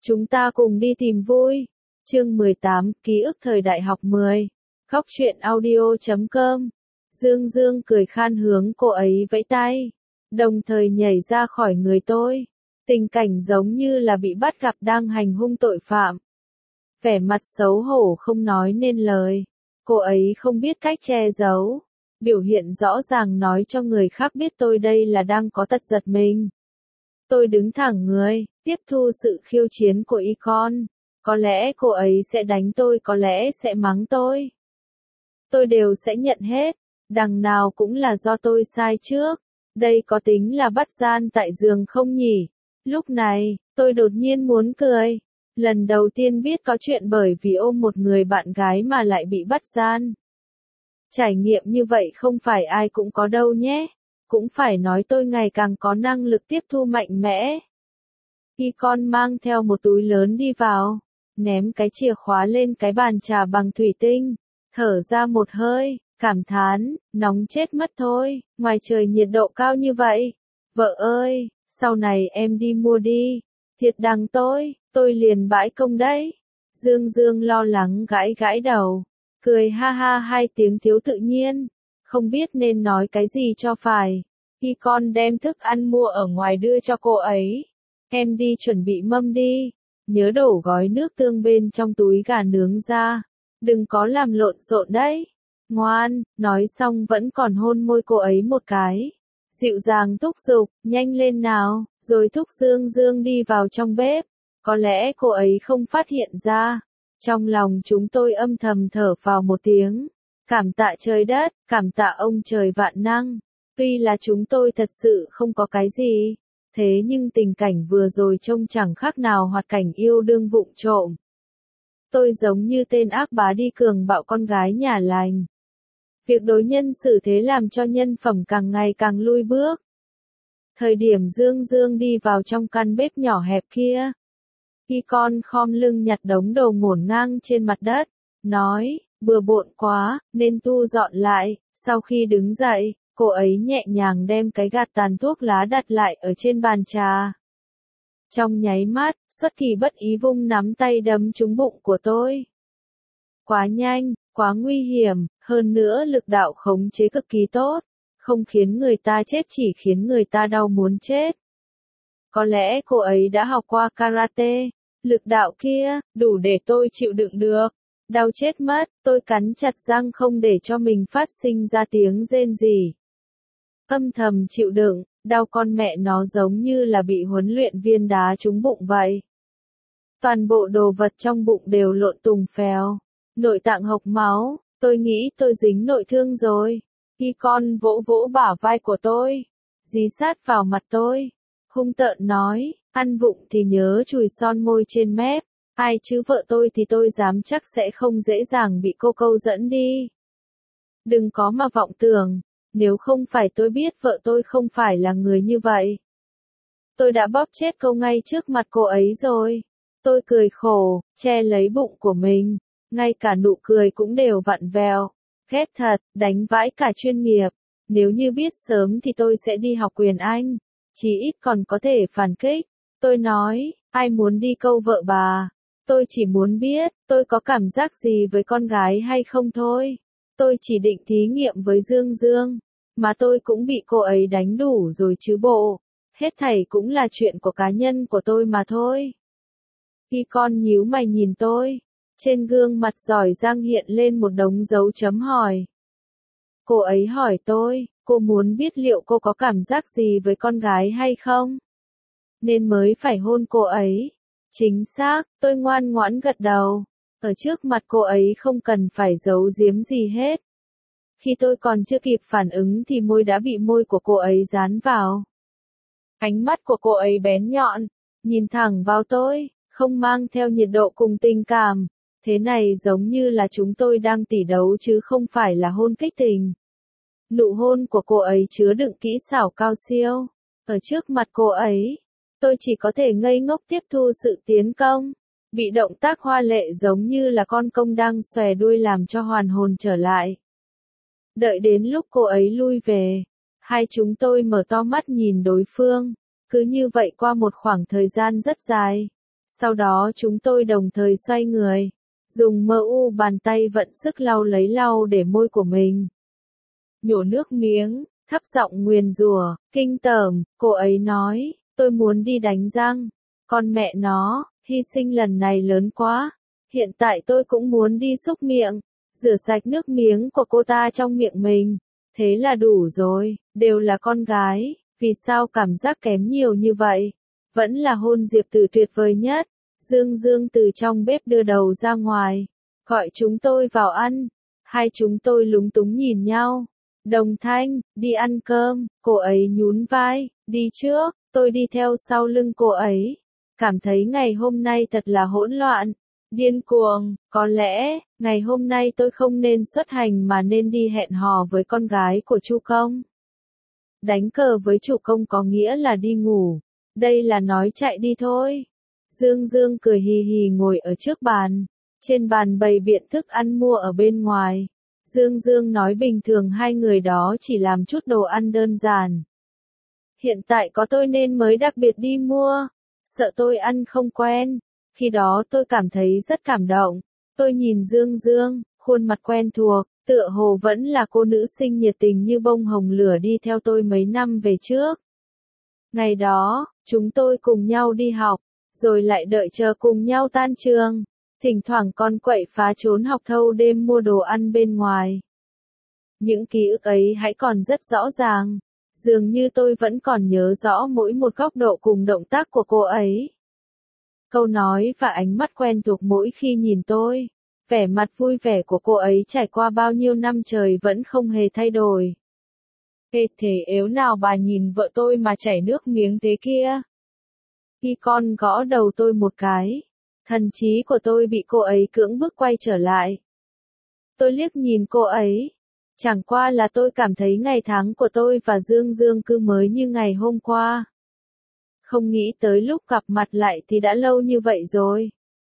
Chúng ta cùng đi tìm vui. Chương 18, ký ức thời đại học 10. Góc truyện audio.com. Dương Dương cười khan hướng cô ấy vẫy tay, đồng thời nhảy ra khỏi người tôi. Tình cảnh giống như là bị bắt gặp đang hành hung tội phạm. Vẻ mặt xấu hổ không nói nên lời. Cô ấy không biết cách che giấu. Biểu hiện rõ ràng nói cho người khác biết tôi đây là đang có tật giật mình. Tôi đứng thẳng người, tiếp thu sự khiêu chiến của Icon. Có lẽ cô ấy sẽ đánh tôi, có lẽ sẽ mắng tôi. Tôi đều sẽ nhận hết, đằng nào cũng là do tôi sai trước. Đây có tính là bắt gian tại giường không nhỉ? Lúc này, tôi đột nhiên muốn cười. Lần đầu tiên biết có chuyện bởi vì ôm một người bạn gái mà lại bị bắt gian. Trải nghiệm như vậy không phải ai cũng có đâu nhé. Cũng phải nói tôi ngày càng có năng lực tiếp thu mạnh mẽ. Icon mang theo một túi lớn đi vào, ném cái chìa khóa lên cái bàn trà bằng thủy tinh, thở ra một hơi, cảm thán, nóng chết mất thôi, ngoài trời nhiệt độ cao như vậy. Vợ ơi, sau này em đi mua đi, thiệt đằng tôi liền bãi công đấy. Dương Dương lo lắng gãi gãi đầu, cười ha ha hai tiếng thiếu tự nhiên, không biết nên nói cái gì cho phải. Icon đem thức ăn mua ở ngoài đưa cho cô ấy. Em đi chuẩn bị mâm đi, nhớ đổ gói nước tương bên trong túi gà nướng ra, đừng có làm lộn xộn đấy. Ngoan, nói xong vẫn còn hôn môi cô ấy một cái. Dịu dàng thúc giục, nhanh lên nào, rồi thúc Dương Dương đi vào trong bếp. Có lẽ cô ấy không phát hiện ra. Trong lòng chúng tôi âm thầm thở vào một tiếng. Cảm tạ trời đất, cảm tạ ông trời vạn năng. Tuy là chúng tôi thật sự không có cái gì, thế nhưng tình cảnh vừa rồi trông chẳng khác nào hoạt cảnh yêu đương vụng trộm. Tôi giống như tên ác bá đi cường bạo con gái nhà lành. Việc đối nhân xử thế làm cho nhân phẩm càng ngày càng lui bước. Thời điểm Dương Dương đi vào trong căn bếp nhỏ hẹp kia, Icon khom lưng nhặt đống đồ ngổn ngang trên mặt đất, nói, bừa bộn quá, nên thu dọn lại. Sau khi đứng dậy, cô ấy nhẹ nhàng đem cái gạt tàn thuốc lá đặt lại ở trên bàn trà. Trong nháy mắt, xuất kỳ bất ý vung nắm tay đấm trúng bụng của tôi. Quá nhanh, quá nguy hiểm, hơn nữa lực đạo khống chế cực kỳ tốt, không khiến người ta chết chỉ khiến người ta đau muốn chết. Có lẽ cô ấy đã học qua karate, lực đạo kia, đủ để tôi chịu đựng được. Đau chết mất, tôi cắn chặt răng không để cho mình phát sinh ra tiếng rên rỉ. Âm thầm chịu đựng, đau con mẹ nó giống như là bị huấn luyện viên đá trúng bụng vậy. Toàn bộ đồ vật trong bụng đều lộn tùng phèo, nội tạng hộc máu, tôi nghĩ tôi dính nội thương rồi. Icon vỗ vỗ bả vai của tôi, dí sát vào mặt tôi, hung tợn nói, ăn vụng thì nhớ chùi son môi trên mép. Ai chứ vợ tôi thì tôi dám chắc sẽ không dễ dàng bị cô câu dẫn đi. Đừng có mà vọng tưởng, nếu không phải tôi biết vợ tôi không phải là người như vậy. Tôi đã bóp chết cô ngay trước mặt cô ấy rồi. Tôi cười khổ, che lấy bụng của mình, ngay cả nụ cười cũng đều vặn vẹo. Ghét thật, đánh vãi cả chuyên nghiệp. Nếu như biết sớm thì tôi sẽ đi học quyền Anh, chí ít còn có thể phản kích. Tôi nói, ai muốn đi câu vợ bà? Tôi chỉ muốn biết, tôi có cảm giác gì với con gái hay không thôi. Tôi chỉ định thí nghiệm với Dương Dương, mà tôi cũng bị cô ấy đánh đủ rồi chứ bộ. Hết thảy cũng là chuyện của cá nhân của tôi mà thôi. Icon nhíu mày nhìn tôi, trên gương mặt giỏi giang hiện lên một đống dấu chấm hỏi. Cô ấy hỏi tôi, cô muốn biết liệu cô có cảm giác gì với con gái hay không? Nên mới phải hôn cô ấy. Chính xác, tôi ngoan ngoãn gật đầu. Ở trước mặt cô ấy không cần phải giấu giếm gì hết. Khi tôi còn chưa kịp phản ứng thì môi đã bị môi của cô ấy dán vào. Ánh mắt của cô ấy bén nhọn, nhìn thẳng vào tôi, không mang theo nhiệt độ cùng tình cảm. Thế này giống như là chúng tôi đang tỉ đấu chứ không phải là hôn kích tình. Nụ hôn của cô ấy chứa đựng kỹ xảo cao siêu. Ở trước mặt cô ấy, tôi chỉ có thể ngây ngốc tiếp thu sự tiến công, bị động tác hoa lệ giống như là con công đang xòe đuôi làm cho hoàn hồn trở lại. Đợi đến lúc cô ấy lui về, hai chúng tôi mở to mắt nhìn đối phương, cứ như vậy qua một khoảng thời gian rất dài. Sau đó chúng tôi đồng thời xoay người, dùng bàn tay vận sức lau lấy lau để môi của mình. Nhổ nước miếng, thấp giọng nguyền rủa, kinh tởm, cô ấy nói, tôi muốn đi đánh răng. Con mẹ nó, hy sinh lần này lớn quá. Hiện tại tôi cũng muốn đi xúc miệng, rửa sạch nước miếng của cô ta trong miệng mình. Thế là đủ rồi, đều là con gái, vì sao cảm giác kém nhiều như vậy? Vẫn là hôn Diệp Tử tuyệt vời nhất. Dương Dương từ trong bếp đưa đầu ra ngoài, gọi chúng tôi vào ăn. Hai chúng tôi lúng túng nhìn nhau. Đồng Thanh, đi ăn cơm, cô ấy nhún vai, đi trước, tôi đi theo sau lưng cô ấy. Cảm thấy ngày hôm nay thật là hỗn loạn, điên cuồng, có lẽ, ngày hôm nay tôi không nên xuất hành mà nên đi hẹn hò với con gái của Chu Công. Đánh cờ với chủ công có nghĩa là đi ngủ, đây là nói chạy đi thôi. Dương Dương cười hì hì ngồi ở trước bàn, trên bàn bày biện thức ăn mua ở bên ngoài. Dương Dương nói bình thường hai người đó chỉ làm chút đồ ăn đơn giản. Hiện tại có tôi nên mới đặc biệt đi mua, sợ tôi ăn không quen. Khi đó tôi cảm thấy rất cảm động. Tôi nhìn Dương Dương, khuôn mặt quen thuộc, tựa hồ vẫn là cô nữ sinh nhiệt tình như bông hồng lửa đi theo tôi mấy năm về trước. Ngày đó, chúng tôi cùng nhau đi học, rồi lại đợi chờ cùng nhau tan trường. Thỉnh thoảng con quậy phá trốn học thâu đêm mua đồ ăn bên ngoài. Những ký ức ấy hãy còn rất rõ ràng. Dường như tôi vẫn còn nhớ rõ mỗi một góc độ cùng động tác của cô ấy. Câu nói và ánh mắt quen thuộc mỗi khi nhìn tôi. Vẻ mặt vui vẻ của cô ấy trải qua bao nhiêu năm trời vẫn không hề thay đổi. Ê thế ếu nào bà nhìn vợ tôi mà chảy nước miếng thế kia? Khi con gõ đầu tôi một cái. Thần trí của tôi bị cô ấy cưỡng bức quay trở lại. Tôi liếc nhìn cô ấy. Chẳng qua là tôi cảm thấy ngày tháng của tôi và Dương Dương cứ mới như ngày hôm qua. Không nghĩ tới lúc gặp mặt lại thì đã lâu như vậy rồi.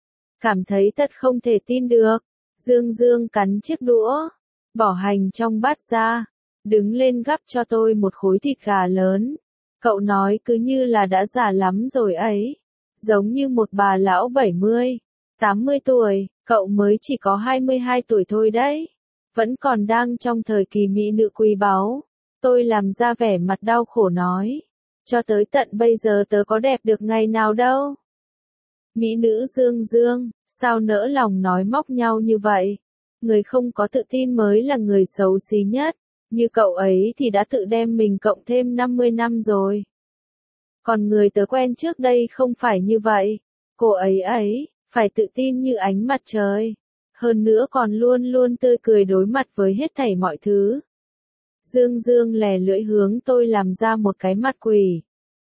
Cảm thấy thật không thể tin được. Dương Dương cắn chiếc đũa, bỏ hành trong bát ra, đứng lên gắp cho tôi một khối thịt gà lớn. Cậu nói cứ như là đã già lắm rồi ấy. Giống như một bà lão 70, 80 tuổi, cậu mới chỉ có 22 tuổi thôi đấy. Vẫn còn đang trong thời kỳ mỹ nữ quý báu. Tôi làm ra vẻ mặt đau khổ nói. Cho tới tận bây giờ tớ có đẹp được ngày nào đâu. Mỹ nữ Dương Dương, sao nỡ lòng nói móc nhau như vậy? Người không có tự tin mới là người xấu xí nhất. Như cậu ấy thì đã tự đem mình cộng thêm 50 năm rồi. Còn người tớ quen trước đây không phải như vậy. Cô ấy, phải tự tin như ánh mặt trời. Hơn nữa còn luôn luôn tươi cười đối mặt với hết thảy mọi thứ. Dương Dương lè lưỡi hướng tôi làm ra một cái mặt quỷ.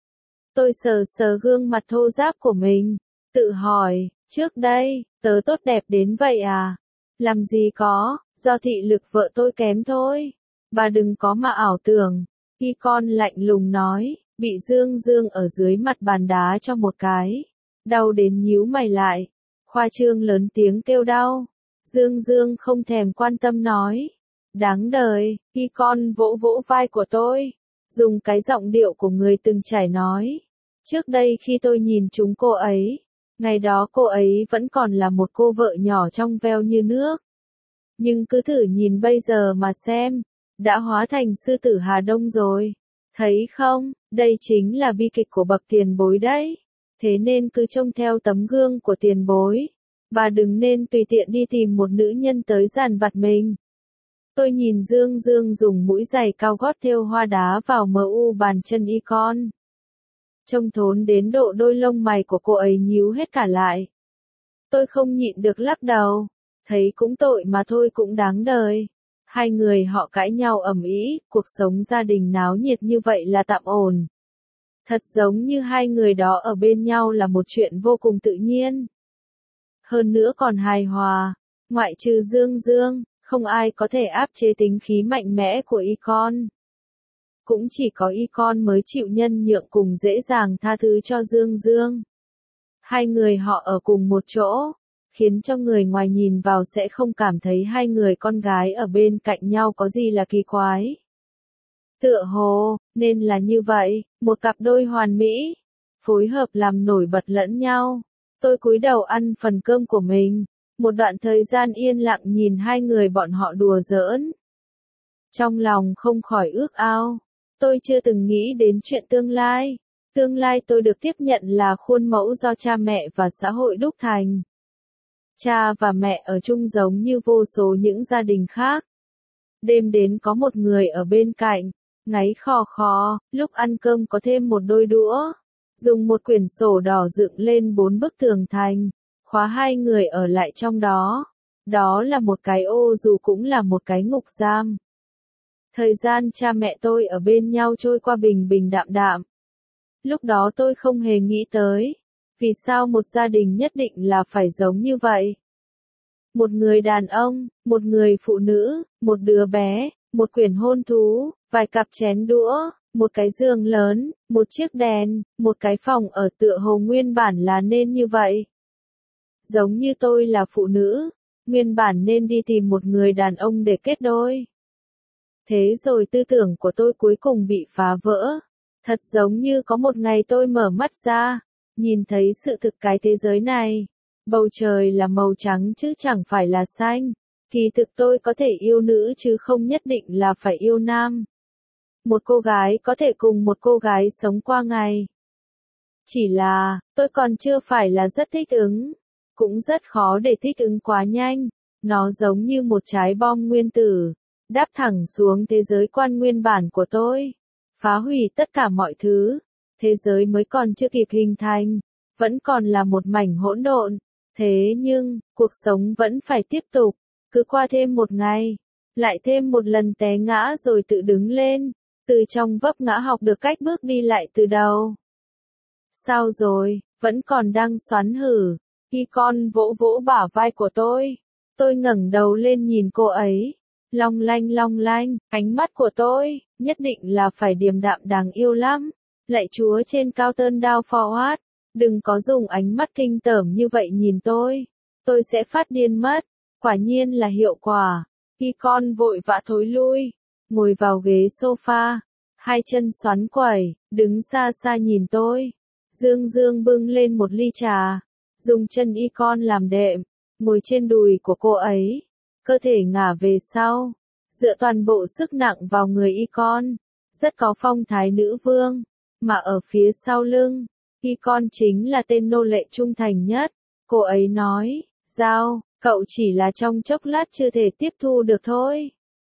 Tôi sờ sờ gương mặt thô ráp của mình, tự hỏi, trước đây, tớ tốt đẹp đến vậy à? Làm gì có, do thị lực vợ tôi kém thôi. Bà đừng có mà ảo tưởng. Khi con lạnh lùng nói, bị Dương Dương ở dưới mặt bàn đá cho một cái. Đau đến nhíu mày lại. Khoa trương lớn tiếng kêu đau. Dương Dương không thèm quan tâm nói. Đáng đời, khi con vỗ vỗ vai của tôi. Dùng cái giọng điệu của người từng trải nói. Trước đây khi tôi nhìn chúng cô ấy, ngày đó cô ấy vẫn còn là một cô vợ nhỏ trong veo như nước. Nhưng cứ thử nhìn bây giờ mà xem, đã hóa thành sư tử Hà Đông rồi. Thấy không, đây chính là bi kịch của bậc tiền bối đấy. Thế nên cứ trông theo tấm gương của tiền bối. Bà đừng nên tùy tiện đi tìm một nữ nhân tới dàn vặt mình. Tôi nhìn Dương Dương dùng mũi giày cao gót thêu hoa đá vào bàn chân icon. Trông thốn đến độ đôi lông mày của cô ấy nhíu hết cả lại. Tôi không nhịn được lắc đầu. Thấy cũng tội mà thôi cũng đáng đời. Hai người họ cãi nhau ầm ĩ, cuộc sống gia đình náo nhiệt như vậy là tạm ổn. Thật giống như hai người đó ở bên nhau là một chuyện vô cùng tự nhiên. Hơn nữa còn hài hòa, ngoại trừ Dương Dương, không ai có thể áp chế tính khí mạnh mẽ của icon. Cũng chỉ có icon mới chịu nhân nhượng cùng dễ dàng tha thứ cho Dương Dương. Hai người họ ở cùng một chỗ, khiến cho người ngoài nhìn vào sẽ không cảm thấy hai người con gái ở bên cạnh nhau có gì là kỳ quái. Tựa hồ, nên là như vậy, một cặp đôi hoàn mỹ, phối hợp làm nổi bật lẫn nhau. Tôi cúi đầu ăn phần cơm của mình, một đoạn thời gian yên lặng nhìn hai người bọn họ đùa giỡn. Trong lòng không khỏi ước ao, tôi chưa từng nghĩ đến chuyện tương lai. Tương lai tôi được tiếp nhận là khuôn mẫu do cha mẹ và xã hội đúc thành. Cha và mẹ ở chung giống như vô số những gia đình khác. Đêm đến có một người ở bên cạnh, ngáy khò khò, lúc ăn cơm có thêm một đôi đũa. Dùng một quyển sổ đỏ dựng lên 4 bức tường thành, khóa hai người ở lại trong đó. Đó là một cái ô dù cũng là một cái ngục giam. Thời gian cha mẹ tôi ở bên nhau trôi qua bình bình đạm đạm. Lúc đó tôi không hề nghĩ tới, vì sao một gia đình nhất định là phải giống như vậy. Một người đàn ông, một người phụ nữ, một đứa bé, một quyển hôn thú, vài cặp chén đũa, một cái giường lớn, một chiếc đèn, một cái phòng ở tựa hồ nguyên bản là nên như vậy. Giống như tôi là phụ nữ, nguyên bản nên đi tìm một người đàn ông để kết đôi. Thế rồi tư tưởng của tôi cuối cùng bị phá vỡ. Thật giống như có một ngày tôi mở mắt ra, nhìn thấy sự thực cái thế giới này. Bầu trời là màu trắng chứ chẳng phải là xanh. Kỳ thực tôi có thể yêu nữ chứ không nhất định là phải yêu nam. Một cô gái có thể cùng một cô gái sống qua ngày. Chỉ là, tôi còn chưa phải là rất thích ứng. Cũng rất khó để thích ứng quá nhanh. Nó giống như một trái bom nguyên tử, đáp thẳng xuống thế giới quan nguyên bản của tôi. Phá hủy tất cả mọi thứ. Thế giới mới còn chưa kịp hình thành, vẫn còn là một mảnh hỗn độn. Thế nhưng, cuộc sống vẫn phải tiếp tục. Cứ qua thêm một ngày, lại thêm một lần té ngã rồi tự đứng lên. Từ trong vấp ngã học được cách bước đi lại từ đầu. Sao rồi, vẫn còn đang xoắn hử. Khi con vỗ vỗ bả vai của tôi ngẩng đầu lên nhìn cô ấy. Long lanh, ánh mắt của tôi, nhất định là phải điềm đạm đáng yêu lắm. Lạy Chúa trên cao turn down forward, đừng có dùng ánh mắt kinh tởm như vậy nhìn tôi sẽ phát điên mất. Quả nhiên là hiệu quả. Khi con vội vã thối lui, ngồi vào ghế sofa, hai chân xoắn quẩy, đứng xa xa nhìn tôi. Dương Dương bưng lên một ly trà, dùng chân y con làm đệm, ngồi trên đùi của cô ấy, cơ thể ngả về sau, dựa toàn bộ sức nặng vào người y con, rất có phong thái nữ vương, mà ở phía sau lưng, y con chính là tên nô lệ trung thành nhất. Cô ấy nói, Giao, cậu chỉ là trong chốc lát chưa thể tiếp thu được thôi.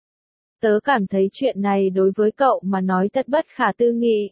Tớ cảm thấy chuyện này đối với cậu mà nói thật bất khả tư nghị.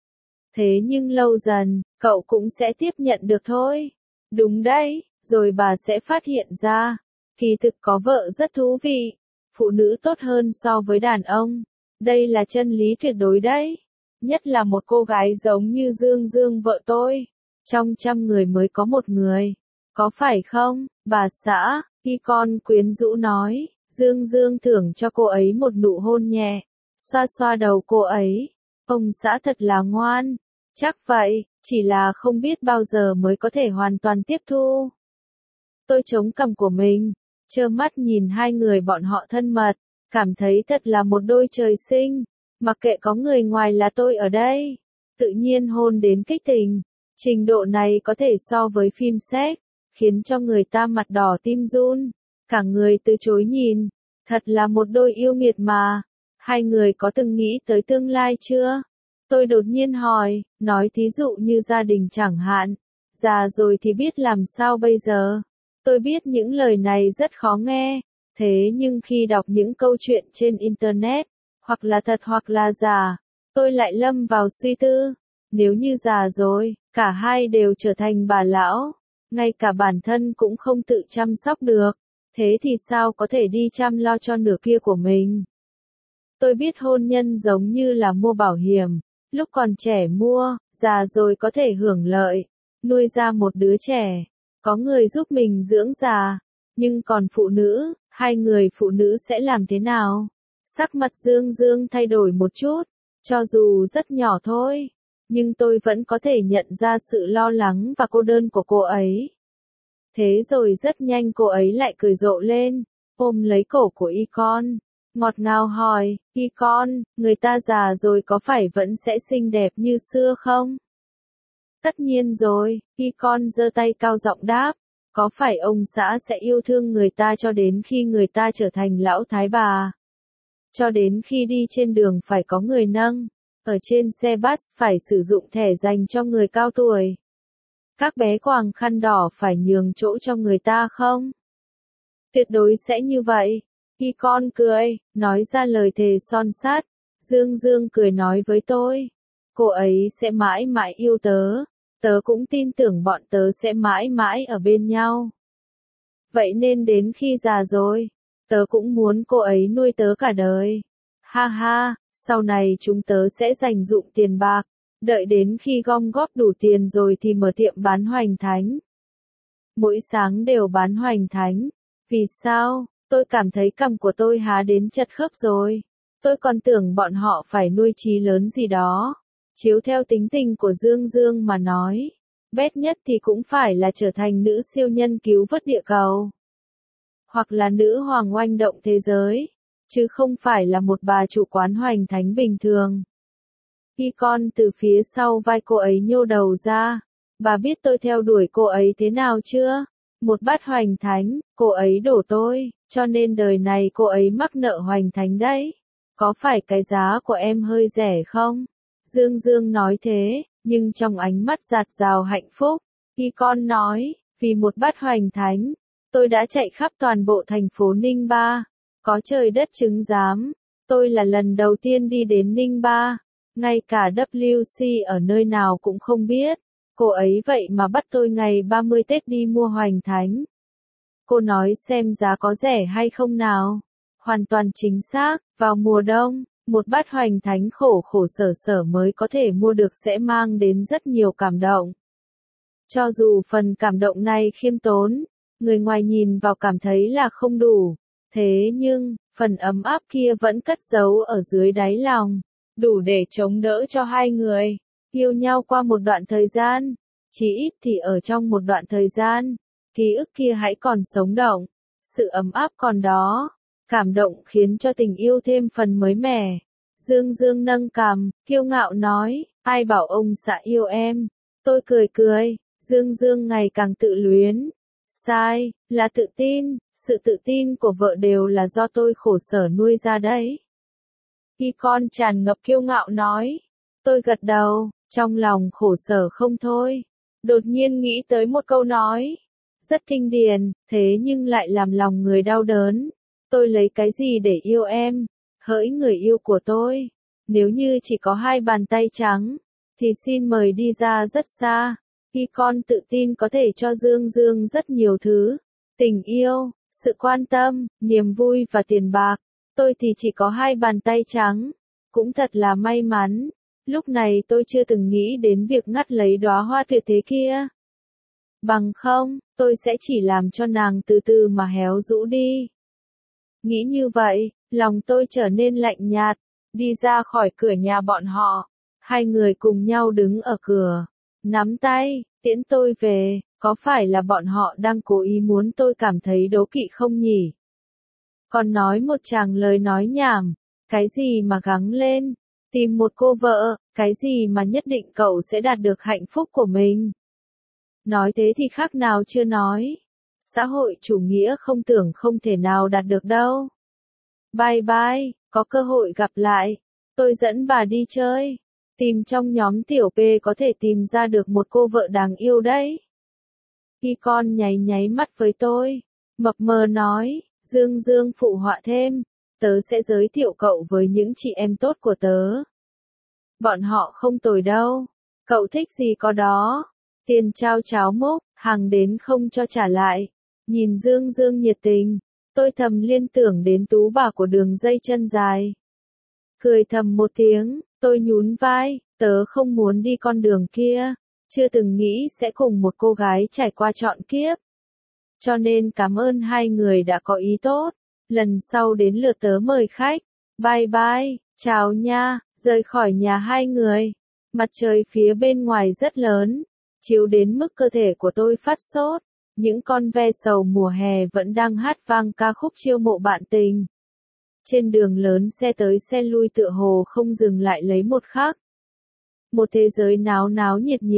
Thế nhưng lâu dần, cậu cũng sẽ tiếp nhận được thôi. Đúng đấy, rồi bà sẽ phát hiện ra, kỳ thực có vợ rất thú vị. Phụ nữ tốt hơn so với đàn ông. Đây là chân lý tuyệt đối đấy. Nhất là một cô gái giống như Dương Dương vợ tôi. Trong 100 người mới có một người. Có phải không, bà xã? Khi con quyến rũ nói, Dương Dương thưởng cho cô ấy một nụ hôn nhẹ. Xoa xoa đầu cô ấy. Ông xã thật là ngoan. Chắc vậy, chỉ là không biết bao giờ mới có thể hoàn toàn tiếp thu. Tôi chống cằm của mình, trơ mắt nhìn hai người bọn họ thân mật, cảm thấy thật là một đôi trời sinh. Mặc kệ có người ngoài là tôi ở đây, tự nhiên hôn đến kích tình. Trình độ này có thể so với phim sex, khiến cho người ta mặt đỏ tim run, cả người từ chối nhìn. Thật là một đôi yêu nghiệt mà. Hai người có từng nghĩ tới tương lai chưa? Tôi đột nhiên hỏi, nói thí dụ như gia đình chẳng hạn. Già rồi thì biết làm sao bây giờ? Tôi biết những lời này rất khó nghe, thế nhưng khi đọc những câu chuyện trên Internet, hoặc là thật hoặc là giả, tôi lại lâm vào suy tư. Nếu như già rồi, cả hai đều trở thành bà lão, ngay cả bản thân cũng không tự chăm sóc được, thế thì sao có thể đi chăm lo cho nửa kia của mình? Tôi biết hôn nhân giống như là mua bảo hiểm, lúc còn trẻ mua, già rồi có thể hưởng lợi, nuôi ra một đứa trẻ, có người giúp mình dưỡng già, nhưng còn phụ nữ, hai người phụ nữ sẽ làm thế nào? Sắc mặt Dương Dương thay đổi một chút, cho dù rất nhỏ thôi, nhưng tôi vẫn có thể nhận ra sự lo lắng và cô đơn của cô ấy. Thế rồi rất nhanh cô ấy lại cười rộ lên, ôm lấy cổ của y con, ngọt ngào hỏi, y con, người ta già rồi có phải vẫn sẽ xinh đẹp như xưa không? Tất nhiên rồi, Y Con giơ tay cao giọng đáp. Có phải ông xã sẽ yêu thương người ta cho đến khi người ta trở thành lão thái bà? Cho đến khi đi trên đường phải có người nâng, ở trên xe bus phải sử dụng thẻ dành cho người cao tuổi. Các bé quàng khăn đỏ phải nhường chỗ cho người ta không? Tuyệt đối sẽ như vậy. Y Con cười, nói ra lời thề son sắt. Dương Dương cười nói với tôi. Cô ấy sẽ mãi mãi yêu tớ. Tớ cũng tin tưởng bọn tớ sẽ mãi mãi ở bên nhau. Vậy nên đến khi già rồi, tớ cũng muốn cô ấy nuôi tớ cả đời. Ha ha, sau này chúng tớ sẽ dành dụm tiền bạc. Đợi đến khi gom góp đủ tiền rồi thì mở tiệm bán hoành thánh. Mỗi sáng đều bán hoành thánh. Vì sao? Tôi cảm thấy cằm của tôi há đến chật khớp rồi. Tôi còn tưởng bọn họ phải nuôi chí lớn gì đó. Chiếu theo tính tình của Dương Dương mà nói, bét nhất thì cũng phải là trở thành nữ siêu nhân cứu vớt địa cầu. Hoặc là nữ hoàng oanh động thế giới. Chứ không phải là một bà chủ quán hoành thánh bình thường. Y Con từ phía sau vai cô ấy nhô đầu ra. Bà biết tôi theo đuổi cô ấy thế nào chưa? Một bát hoành thánh, cô ấy đổ tôi, cho nên đời này cô ấy mắc nợ hoành thánh đấy. Có phải cái giá của em hơi rẻ không? Dương Dương nói thế, nhưng trong ánh mắt dạt dào hạnh phúc. Y Con nói, vì một bát hoành thánh, tôi đã chạy khắp toàn bộ thành phố Ninh Ba. Có trời đất chứng giám, tôi là lần đầu tiên đi đến Ninh Ba. Ngay cả WC ở nơi nào cũng không biết. Cô ấy vậy mà bắt tôi ngày 30 Tết đi mua hoành thánh. Cô nói xem giá có rẻ hay không nào? Hoàn toàn chính xác, vào mùa đông, một bát hoành thánh khổ khổ sở sở mới có thể mua được sẽ mang đến rất nhiều cảm động. Cho dù phần cảm động này khiêm tốn, người ngoài nhìn vào cảm thấy là không đủ. Thế nhưng, phần ấm áp kia vẫn cất giấu ở dưới đáy lòng, đủ để chống đỡ cho hai người yêu nhau qua một đoạn thời gian. Chỉ ít thì ở trong một đoạn thời gian, ký ức kia hãy còn sống động, sự ấm áp còn đó, cảm động khiến cho tình yêu thêm phần mới mẻ. Dương Dương nâng cằm, kiêu ngạo nói, ai bảo ông xã yêu em? Tôi cười cười, Dương Dương ngày càng tự luyến. Sai, là tự tin, sự tự tin của vợ đều là do tôi khổ sở nuôi ra đấy. Y Con tràn ngập kiêu ngạo nói, tôi gật đầu, trong lòng khổ sở không thôi. Đột nhiên nghĩ tới một câu nói, rất kinh điển, thế nhưng lại làm lòng người đau đớn. Tôi lấy cái gì để yêu em? Hỡi người yêu của tôi, nếu như chỉ có hai bàn tay trắng, thì xin mời đi ra rất xa. Y Con tự tin có thể cho Dương Dương rất nhiều thứ. Tình yêu, sự quan tâm, niềm vui và tiền bạc. Tôi thì chỉ có hai bàn tay trắng. Cũng thật là may mắn. Lúc này tôi chưa từng nghĩ đến việc ngắt lấy đóa hoa tuyệt thế kia. Bằng không, tôi sẽ chỉ làm cho nàng từ từ mà héo rũ đi. Nghĩ như vậy, lòng tôi trở nên lạnh nhạt. Đi ra khỏi cửa nhà bọn họ. Hai người cùng nhau đứng ở cửa. Nắm tay, tiễn tôi về. Có phải là bọn họ đang cố ý muốn tôi cảm thấy đố kỵ không nhỉ? Còn nói một tràng lời nói nhảm. Cái gì mà gắng lên? Tìm một cô vợ, cái gì mà nhất định cậu sẽ đạt được hạnh phúc của mình. Nói thế thì khác nào chưa nói. Xã hội chủ nghĩa không tưởng không thể nào đạt được đâu. Bye bye, có cơ hội gặp lại. Tôi dẫn bà đi chơi. Tìm trong nhóm tiểu P có thể tìm ra được một cô vợ đáng yêu đấy. Y Con nháy nháy mắt với tôi. Mập mờ nói, Dương Dương phụ họa thêm. Tớ sẽ giới thiệu cậu với những chị em tốt của tớ. Bọn họ không tồi đâu. Cậu thích gì có đó. Tiền trao cháo múc, hàng đến không cho trả lại. Nhìn Dương Dương nhiệt tình. Tôi thầm liên tưởng đến tú bà của đường dây chân dài. Cười thầm một tiếng, tôi nhún vai. Tớ không muốn đi con đường kia. Chưa từng nghĩ sẽ cùng một cô gái trải qua trọn kiếp. Cho nên cảm ơn hai người đã có ý tốt. Lần sau đến lượt tớ mời khách. Bye bye, chào nha, rời khỏi nhà hai người. Mặt trời phía bên ngoài rất lớn, chiếu đến mức cơ thể của tôi phát sốt. Những con ve sầu mùa hè vẫn đang hát vang ca khúc chiêu mộ bạn tình. Trên đường lớn xe tới xe lui tựa hồ không dừng lại lấy một khắc. Một thế giới náo náo nhiệt nhiệt,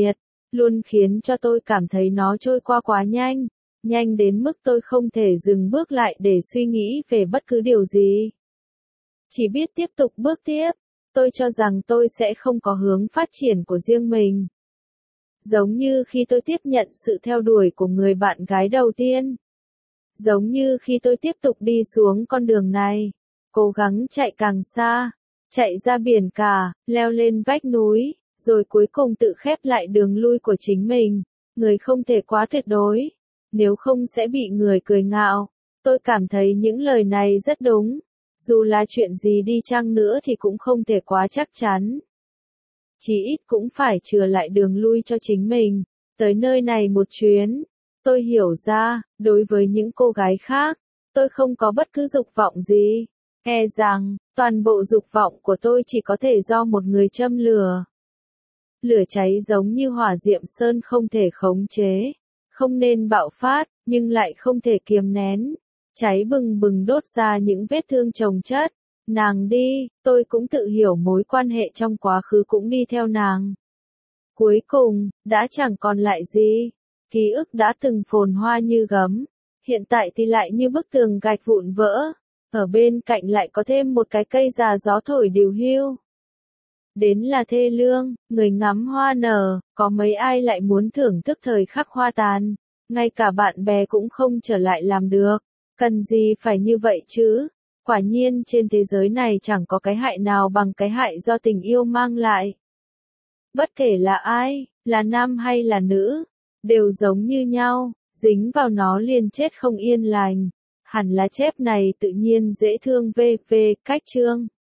luôn khiến cho tôi cảm thấy nó trôi qua quá nhanh, nhanh đến mức tôi không thể dừng bước lại để suy nghĩ về bất cứ điều gì. Chỉ biết tiếp tục bước tiếp, tôi cho rằng tôi sẽ không có hướng phát triển của riêng mình. Giống như khi tôi tiếp nhận sự theo đuổi của người bạn gái đầu tiên. Giống như khi tôi tiếp tục đi xuống con đường này, cố gắng chạy càng xa, chạy ra biển cả, leo lên vách núi, rồi cuối cùng tự khép lại đường lui của chính mình. Người không thể quá tuyệt đối, nếu không sẽ bị người cười ngạo. Tôi cảm thấy những lời này rất đúng. Dù là chuyện gì đi chăng nữa thì cũng không thể quá chắc chắn. Chí ít cũng phải chừa lại đường lui cho chính mình. Tới nơi này một chuyến, tôi hiểu ra, đối với những cô gái khác, tôi không có bất cứ dục vọng gì. E rằng, toàn bộ dục vọng của tôi chỉ có thể do một người châm lửa. Lửa cháy giống như hỏa diệm sơn không thể khống chế, không nên bạo phát, nhưng lại không thể kiềm nén. Cháy bừng bừng đốt ra những vết thương chồng chất. Nàng đi, tôi cũng tự hiểu mối quan hệ trong quá khứ cũng đi theo nàng. Cuối cùng, đã chẳng còn lại gì. Ký ức đã từng phồn hoa như gấm, hiện tại thì lại như bức tường gạch vụn vỡ. Ở bên cạnh lại có thêm một cái cây già gió thổi điều hiu. Đến là thê lương, người ngắm hoa nở, có mấy ai lại muốn thưởng thức thời khắc hoa tàn. Ngay cả bạn bè cũng không trở lại làm được. Cần gì phải như vậy chứ? Quả nhiên trên thế giới này chẳng có cái hại nào bằng cái hại do tình yêu mang lại. Bất kể là ai, là nam hay là nữ, đều giống như nhau, dính vào nó liền chết không yên lành. Hẳn là chép này tự nhiên dễ thương v. Cách chương